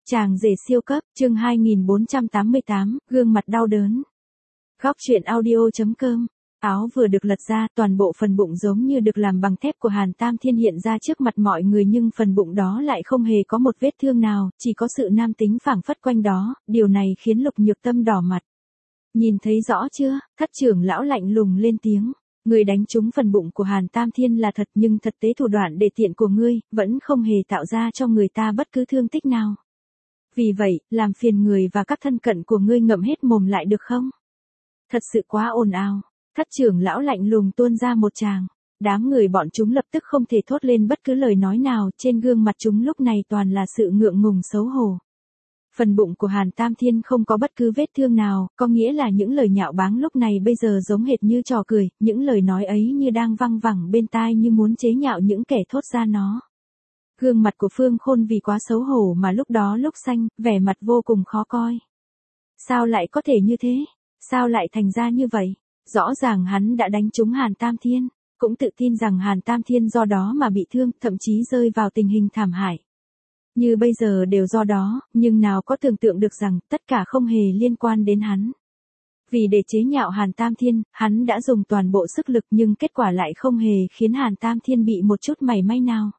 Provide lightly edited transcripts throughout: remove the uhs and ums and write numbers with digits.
Chàng rể siêu cấp, chương 2488, gương mặt đau đớn. Góc truyện audio.com. Áo vừa được lật ra, toàn bộ phần bụng giống như được làm bằng thép của Hàn Tam Thiên hiện ra trước mặt mọi người, nhưng phần bụng đó lại không hề có một vết thương nào, chỉ có sự nam tính phảng phất quanh đó, điều này khiến Lục Nhược Tâm đỏ mặt. Nhìn thấy rõ chưa? Thất trưởng lão lạnh lùng lên tiếng. Ngươi đánh trúng phần bụng của Hàn Tam Thiên là thật, nhưng thực tế thủ đoạn để tiện của ngươi vẫn không hề tạo ra cho người ta bất cứ thương tích nào. Vì vậy, làm phiền người và các thân cận của ngươi ngậm hết mồm lại được không? Thật sự quá ồn ào. Thất trưởng lão lạnh lùng tuôn ra một tràng. Đám người bọn chúng lập tức không thể thốt lên bất cứ lời nói nào, trên gương mặt chúng lúc này toàn là sự ngượng ngùng xấu hổ. Phần bụng của Hàn Tam Thiên không có bất cứ vết thương nào, có nghĩa là những lời nhạo báng lúc này bây giờ giống hệt như trò cười, những lời nói ấy như đang văng vẳng bên tai như muốn chế nhạo những kẻ thốt ra nó. Gương mặt của Phương Khôn vì quá xấu hổ mà lúc đó lúc xanh, vẻ mặt vô cùng khó coi. Sao lại có thể như thế? Sao lại thành ra như vậy? Rõ ràng hắn đã đánh trúng Hàn Tam Thiên, cũng tự tin rằng Hàn Tam Thiên do đó mà bị thương, thậm chí rơi vào tình hình thảm hại. Như bây giờ đều do đó, nhưng nào có tưởng tượng được rằng tất cả không hề liên quan đến hắn. Vì để chế nhạo Hàn Tam Thiên, hắn đã dùng toàn bộ sức lực nhưng kết quả lại không hề khiến Hàn Tam Thiên bị một chút mảy may nào.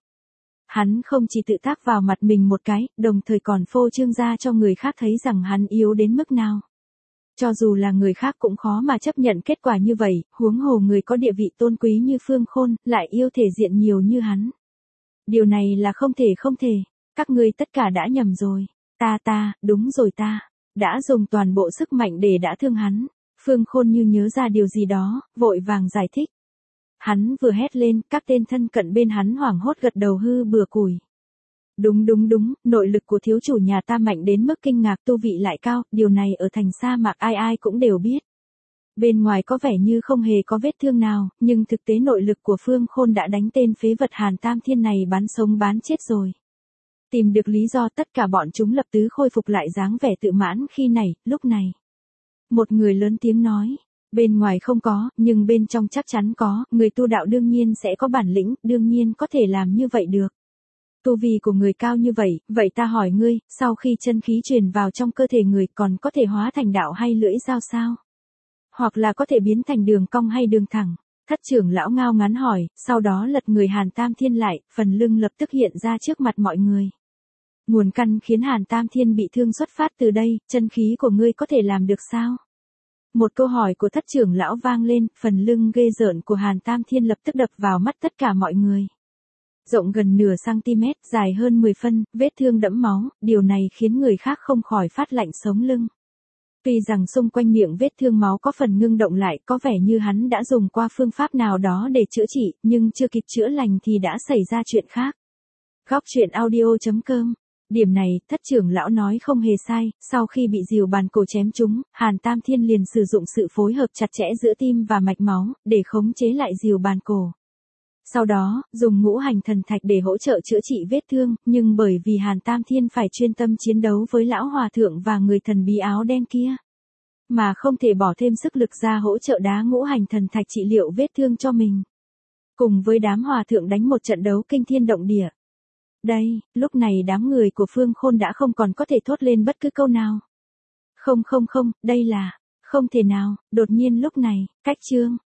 Hắn không chỉ tự tác vào mặt mình một cái, đồng thời còn phô trương ra cho người khác thấy rằng hắn yếu đến mức nào. Cho dù là người khác cũng khó mà chấp nhận kết quả như vậy, huống hồ người có địa vị tôn quý như Phương Khôn, lại yêu thể diện nhiều như hắn. Điều này là không thể. Các ngươi tất cả đã nhầm rồi. Đúng rồi ta. Đã dùng toàn bộ sức mạnh để đã thương hắn. Phương Khôn như nhớ ra điều gì đó, vội vàng giải thích. Hắn vừa hét lên, các tên thân cận bên hắn hoảng hốt gật đầu hư bừa củi. Đúng, nội lực của thiếu chủ nhà ta mạnh đến mức kinh ngạc, tu vị lại cao, điều này ở thành sa mạc ai cũng đều biết. Bên ngoài có vẻ như không hề có vết thương nào, nhưng thực tế nội lực của Phương Khôn đã đánh tên phế vật Hàn Tam Thiên này bán sống bán chết rồi. Tìm được lý do, tất cả bọn chúng lập tức khôi phục lại dáng vẻ tự mãn khi này, lúc này. Một người lớn tiếng nói, bên ngoài không có, nhưng bên trong chắc chắn có, người tu đạo đương nhiên sẽ có bản lĩnh, đương nhiên có thể làm như vậy được. Tu vi của người cao như vậy, vậy ta hỏi ngươi, sau khi chân khí truyền vào trong cơ thể người còn có thể hóa thành đạo hay lưỡi dao sao? Hoặc là có thể biến thành đường cong hay đường thẳng? Thất trưởng lão ngao ngán hỏi, sau đó lật người Hàn Tam Thiên lại, phần lưng lập tức hiện ra trước mặt mọi người. Nguồn căn khiến Hàn Tam Thiên bị thương xuất phát từ đây, chân khí của ngươi có thể làm được sao? Một câu hỏi của thất trưởng lão vang lên, phần lưng ghê rợn của Hàn Tam Thiên lập tức đập vào mắt tất cả mọi người. Rộng gần nửa cm, dài hơn 10 phân, vết thương đẫm máu, điều này khiến người khác không khỏi phát lạnh sống lưng. Tuy rằng xung quanh miệng vết thương máu có phần ngưng động lại, có vẻ như hắn đã dùng qua phương pháp nào đó để chữa trị, nhưng chưa kịp chữa lành thì đã xảy ra chuyện khác. Góc truyện audio.com. Điểm này, thất trưởng lão nói không hề sai, sau khi bị rìu bàn cổ chém trúng, Hàn Tam Thiên liền sử dụng sự phối hợp chặt chẽ giữa tim và mạch máu, để khống chế lại rìu bàn cổ. Sau đó, dùng ngũ hành thần thạch để hỗ trợ chữa trị vết thương, nhưng bởi vì Hàn Tam Thiên phải chuyên tâm chiến đấu với lão hòa thượng và người thần bí áo đen kia, mà không thể bỏ thêm sức lực ra hỗ trợ đá ngũ hành thần thạch trị liệu vết thương cho mình. Cùng với đám hòa thượng đánh một trận đấu kinh thiên động địa. Đây, lúc này đám người của Phương Khôn đã không còn có thể thốt lên bất cứ câu nào. Không, đây là, không thể nào, đột nhiên lúc này, cách chương.